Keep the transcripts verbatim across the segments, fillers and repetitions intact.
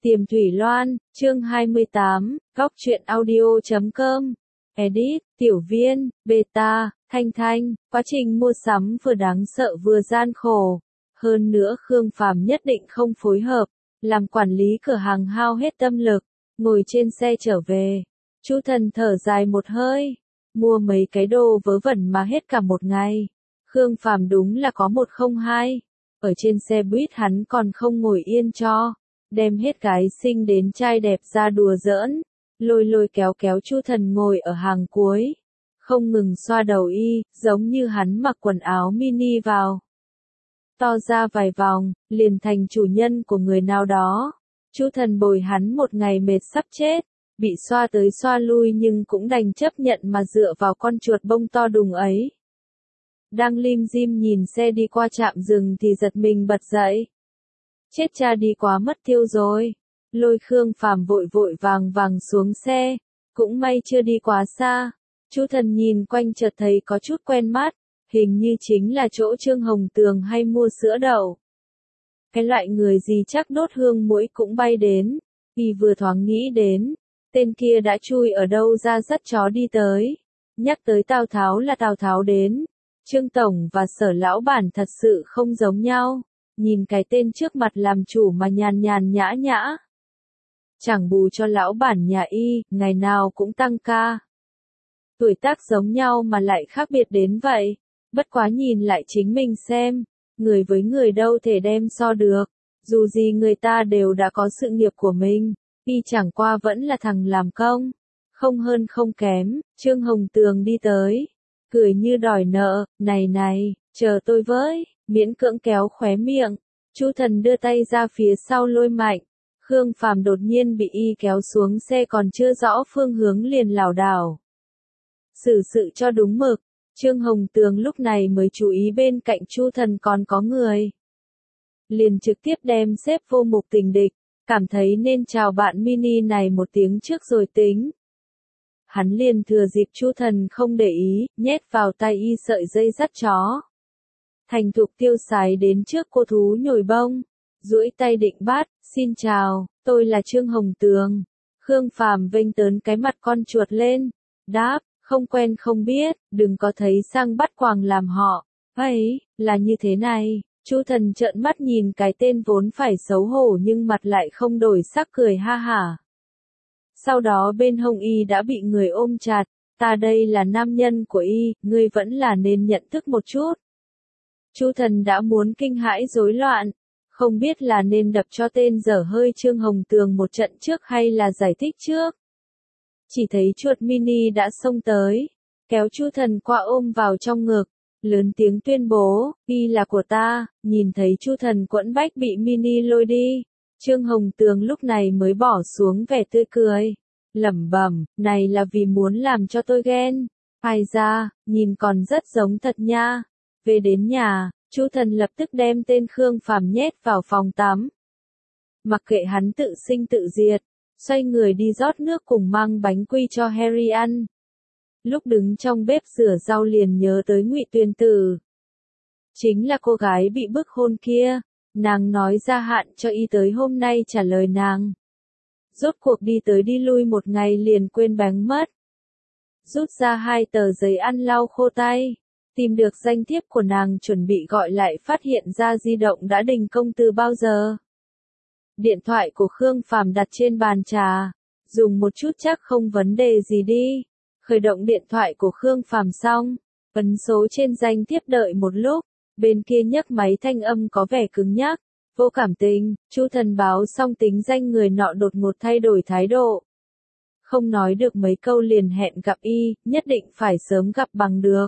Tiềm Thủy Loan, chương hai mươi tám, góc truyện audio chấm com. Edit, Tiểu Viên, Beta, Thanh Thanh, quá trình mua sắm vừa đáng sợ vừa gian khổ. Hơn nữa Khương Phàm nhất định không phối hợp, làm quản lý cửa hàng hao hết tâm lực, ngồi trên xe trở về. Chu Thần thở dài một hơi, mua mấy cái đồ vớ vẩn mà hết cả một ngày. Khương Phàm đúng là có một không hai. Ở trên xe buýt hắn còn không ngồi yên cho, đem hết gái xinh đến trai đẹp ra đùa giỡn, lôi lôi kéo kéo Chu Thần ngồi ở hàng cuối, không ngừng xoa đầu y, giống như hắn mặc quần áo mini vào. To ra vài vòng, liền thành chủ nhân của người nào đó. Chu Thần bồi hắn một ngày mệt sắp chết, bị xoa tới xoa lui nhưng cũng đành chấp nhận mà dựa vào con chuột bông to đùng ấy. Đang lim dim nhìn xe đi qua trạm dừng thì giật mình bật dậy. Chết cha, đi quá mất tiêu rồi. Lôi Khương Phàm vội vội vàng vàng xuống xe, cũng may chưa đi quá xa. Chu Thần nhìn quanh chợt thấy có chút quen mắt, hình như chính là chỗ Trương Hồng Tường hay mua sữa đậu. Cái loại người gì chắc đốt hương muỗi cũng bay đến, y vừa thoáng nghĩ đến, tên kia đã chui ở đâu ra dắt chó đi tới. Nhắc tới Tào Tháo là Tào Tháo đến. Trương Tổng và Sở lão bản thật sự không giống nhau, nhìn cái tên trước mặt làm chủ mà nhàn nhàn nhã nhã. Chẳng bù cho lão bản nhà y, ngày nào cũng tăng ca. Tuổi tác giống nhau mà lại khác biệt đến vậy, bất quá nhìn lại chính mình xem, người với người đâu thể đem so được, dù gì người ta đều đã có sự nghiệp của mình, y chẳng qua vẫn là thằng làm công, không hơn không kém. Trương Hồng Tường đi tới, cười như đòi nợ, này này, chờ tôi với, miễn cưỡng kéo khóe miệng. Chu Thần đưa tay ra phía sau lôi mạnh, Khương Phàm đột nhiên bị y kéo xuống xe còn chưa rõ phương hướng liền lảo đảo. Xử sự cho đúng mực, Trương Hồng Tường lúc này mới chú ý bên cạnh Chu Thần còn có người. Liền trực tiếp đem xếp vô mục tình địch, cảm thấy nên chào bạn mini này một tiếng trước rồi tính. Hắn liền thừa dịp Chu Thần không để ý, nhét vào tay y sợi dây dắt chó. Thành thục tiêu sái đến trước cô thú nhồi bông, duỗi tay định bắt, xin chào, tôi là Trương Hồng Tường. Khương Phàm vênh tớn cái mặt con chuột lên, đáp, không quen không biết, đừng có thấy sang bắt quàng làm họ. Ấy, là như thế này. Chu Thần trợn mắt nhìn cái tên vốn phải xấu hổ nhưng mặt lại không đổi sắc cười ha hả. Sau đó bên hông y đã bị người ôm chặt, ta đây là nam nhân của y, ngươi vẫn là nên nhận thức một chút. Chu Thần đã muốn kinh hãi rối loạn, không biết là nên đập cho tên dở hơi Trương Hồng Tường một trận trước hay là giải thích trước. Chỉ thấy chuột mini đã xông tới, kéo Chu Thần qua ôm vào trong ngực, lớn tiếng tuyên bố, y là của ta. Nhìn thấy Chu Thần quẫn bách bị mini lôi đi, Trương Hồng Tường lúc này mới bỏ xuống vẻ tươi cười, lẩm bẩm, này là vì muốn làm cho tôi ghen. Ai ra, nhìn còn rất giống thật nha. Về đến nhà, Chu Thần lập tức đem tên Khương Phàm nhét vào phòng tắm. Mặc kệ hắn tự sinh tự diệt, xoay người đi rót nước cùng mang bánh quy cho Harry ăn. Lúc đứng trong bếp rửa rau liền nhớ tới Ngụy Tuyền Tử. Chính là cô gái bị bức hôn kia, nàng nói gia hạn cho y tới hôm nay trả lời nàng. Rốt cuộc đi tới đi lui một ngày liền quên bánh mất. Rút ra hai tờ giấy ăn lau khô tay, tìm được danh thiếp của nàng chuẩn bị gọi lại phát hiện ra di động đã đình công từ bao giờ. Điện thoại của Khương Phàm đặt trên bàn trà, dùng một chút chắc không vấn đề gì đi. Khởi động điện thoại của Khương Phàm xong, ấn số trên danh thiếp đợi một lúc, bên kia nhấc máy thanh âm có vẻ cứng nhắc, vô cảm tình. Chu Thần báo xong tính danh người nọ đột ngột thay đổi thái độ. Không nói được mấy câu liền hẹn gặp y, nhất định phải sớm gặp bằng được.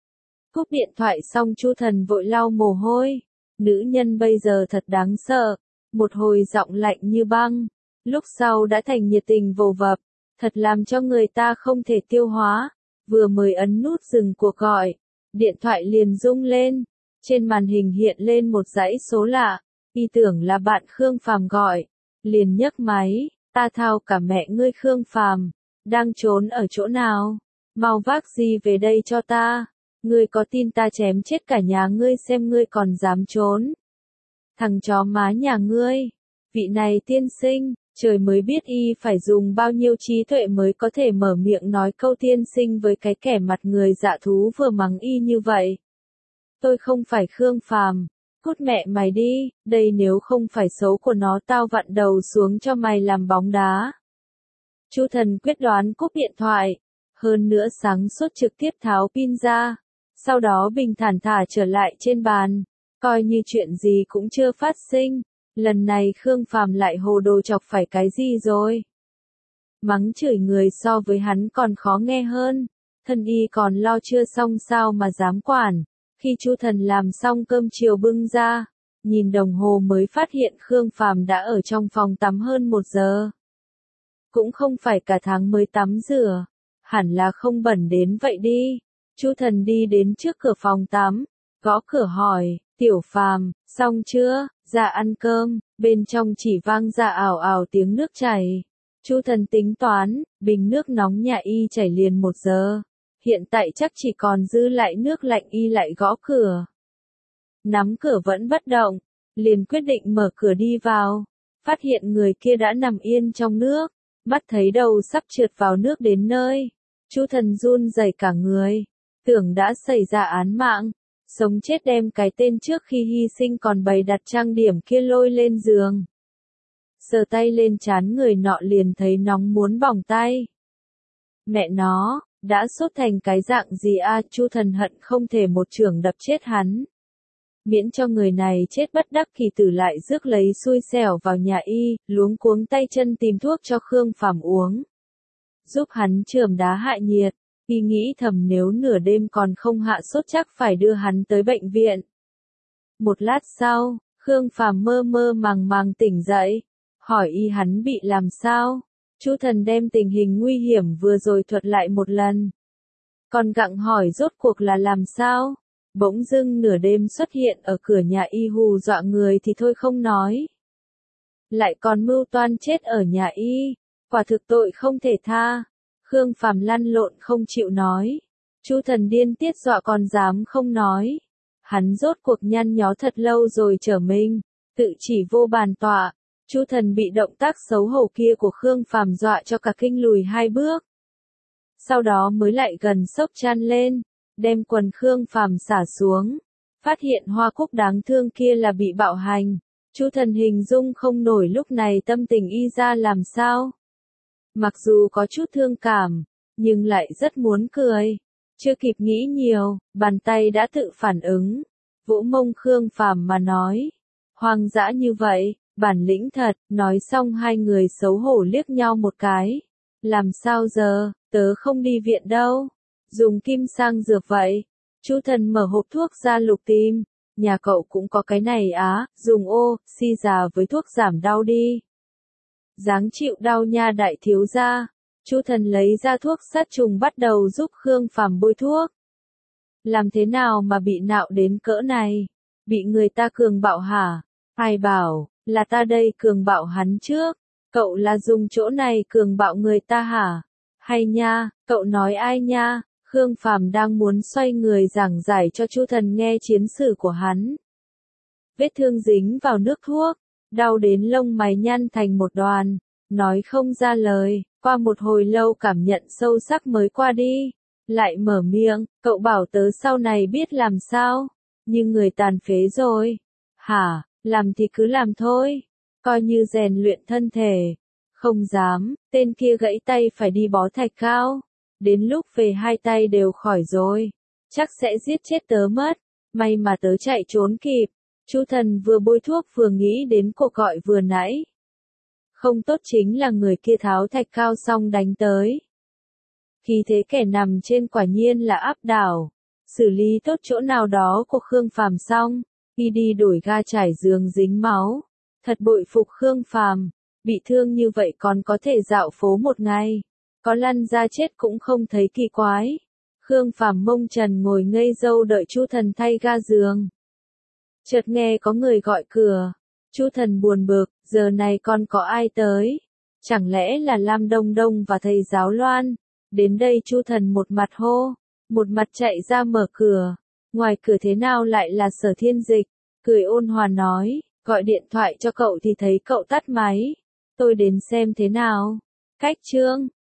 Cúp điện thoại xong Chu Thần vội lau mồ hôi, nữ nhân bây giờ thật đáng sợ, một hồi giọng lạnh như băng, lúc sau đã thành nhiệt tình vồ vập, thật làm cho người ta không thể tiêu hóa. Vừa mới ấn nút dừng cuộc gọi, điện thoại liền rung lên, trên màn hình hiện lên một dãy số lạ, y tưởng là bạn Khương Phàm gọi, liền nhấc máy, ta thao cả mẹ ngươi Khương Phàm, đang trốn ở chỗ nào, mau vác gì về đây cho ta, ngươi có tin ta chém chết cả nhà ngươi xem ngươi còn dám trốn. Thằng chó má nhà ngươi, Vị này tiên sinh, trời mới biết y phải dùng bao nhiêu trí tuệ mới có thể mở miệng nói câu tiên sinh với cái kẻ mặt người dạ thú vừa mắng y như vậy. Tôi không phải Khương Phàm, cút mẹ mày đi, đây nếu không phải xấu của nó tao vặn đầu xuống cho mày làm bóng đá. Chu Thần quyết đoán cúp điện thoại, hơn nữa sáng suốt trực tiếp tháo pin ra, sau đó bình thản thả trở lại trên bàn, coi như chuyện gì cũng chưa phát sinh. Lần này Khương Phàm lại hồ đồ chọc phải cái gì rồi? Mắng chửi người so với hắn còn khó nghe hơn, thân y còn lo chưa xong sao mà dám quản. Khi Chu Thần làm xong cơm chiều bưng ra, nhìn đồng hồ mới phát hiện Khương Phàm đã ở trong phòng tắm hơn một giờ. Cũng không phải cả tháng mới tắm rửa, hẳn là không bẩn đến vậy đi. Chu Thần đi đến trước cửa phòng tắm, gõ cửa hỏi, Tiểu Phàm, xong chưa, ra ăn cơm, bên trong chỉ vang ra ảo ảo tiếng nước chảy. Chu Thần tính toán, bình nước nóng nhà y chảy liền một giờ, hiện tại chắc chỉ còn dư lại nước lạnh y lại gõ cửa. Nắm cửa vẫn bất động, liền quyết định mở cửa đi vào, phát hiện người kia đã nằm yên trong nước, mắt thấy đầu sắp trượt vào nước đến nơi. Chu Thần run rẩy cả người, tưởng đã xảy ra án mạng, sống chết đem cái tên trước khi hy sinh còn bày đặt trang điểm kia lôi lên giường. Sờ tay lên trán người nọ liền thấy nóng muốn bỏng tay. Mẹ nó, đã sốt thành cái dạng gì a? Chu Thần hận không thể một chưởng đập chết hắn. Miễn cho người này chết bất đắc kỳ tử lại rước lấy xui xẻo vào nhà y, luống cuống tay chân tìm thuốc cho Khương Phàm uống. Giúp hắn chườm đá hạ nhiệt, y nghĩ thầm nếu nửa đêm còn không hạ sốt chắc phải đưa hắn tới bệnh viện. Một lát sau, Khương Phàm mơ mơ màng màng tỉnh dậy, hỏi y hắn bị làm sao. Chu Thần đem tình hình nguy hiểm vừa rồi thuật lại một lần. Còn gặng hỏi rốt cuộc là làm sao? Bỗng dưng nửa đêm xuất hiện ở cửa nhà y hù dọa người thì thôi không nói. Lại còn mưu toan chết ở nhà y, quả thực tội không thể tha. Khương Phàm lăn lộn không chịu nói. Chu Thần điên tiết dọa còn dám không nói. Hắn rốt cuộc nhăn nhó thật lâu rồi trở mình, tự chỉ vô bàn tọa. Chu Thần bị động tác xấu hổ kia của Khương Phàm dọa cho cả kinh lùi hai bước. Sau đó mới lại gần sốc chăn lên, đem quần Khương Phàm xả xuống, phát hiện hoa cúc đáng thương kia là bị bạo hành. Chu Thần hình dung không nổi lúc này tâm tình y ra làm sao. Mặc dù có chút thương cảm, nhưng lại rất muốn cười. Chưa kịp nghĩ nhiều, bàn tay đã tự phản ứng, vỗ mông Khương Phàm mà nói, hoang dã như vậy, bản lĩnh thật. Nói xong hai người xấu hổ liếc nhau một cái. Làm sao giờ, tớ không đi viện đâu. Dùng kim sang dược vậy. Chu Thần mở hộp thuốc ra lục tìm, nhà cậu cũng có cái này á, dùng ô, si già với thuốc giảm đau đi. Dáng chịu đau nha đại thiếu gia. Chu Thần lấy ra thuốc sát trùng bắt đầu giúp Khương Phàm bôi thuốc. Làm thế nào mà bị nạo đến cỡ này? Bị người ta cường bạo hả? Ai bảo, là ta đây cường bạo hắn trước. Cậu là dùng chỗ này cường bạo người ta hả? Hay nha, cậu nói ai nha? Khương Phàm đang muốn xoay người giảng giải cho Chu Thần nghe chiến sử của hắn. Vết thương dính vào nước thuốc, đau đến lông mày nhăn thành một đoàn, nói không ra lời. Qua một hồi lâu cảm nhận sâu sắc mới qua đi, lại mở miệng, cậu bảo tớ sau này biết làm sao, nhưng người tàn phế rồi. Hả, làm thì cứ làm thôi, coi như rèn luyện thân thể. Không dám, tên kia gãy tay phải đi bó thạch cao, đến lúc về hai tay đều khỏi rồi, chắc sẽ giết chết tớ mất, may mà tớ chạy trốn kịp. Chu Thần vừa bôi thuốc vừa nghĩ đến cuộc gọi vừa nãy. Không tốt chính là người kia tháo thạch cao xong đánh tới. Khi thế kẻ nằm trên quả nhiên là áp đảo. Xử lý tốt chỗ nào đó của Khương Phàm xong, y đi đổi ga trải giường dính máu. Thật bội phục Khương Phàm, bị thương như vậy còn có thể dạo phố một ngày. Có lăn ra chết cũng không thấy kỳ quái. Khương Phàm mông trần ngồi ngây dâu đợi Chu Thần thay ga giường. Chợt nghe có người gọi cửa. Chu Thần buồn bực, giờ này còn có ai tới? Chẳng lẽ là Lam Đông Đông và thầy giáo Loan? Đến đây Chu Thần một mặt hô, một mặt chạy ra mở cửa. Ngoài cửa thế nào lại là Sở Thiên Dịch? Cười ôn hòa nói, Gọi điện thoại cho cậu thì thấy cậu tắt máy. Tôi đến xem thế nào. Cách chương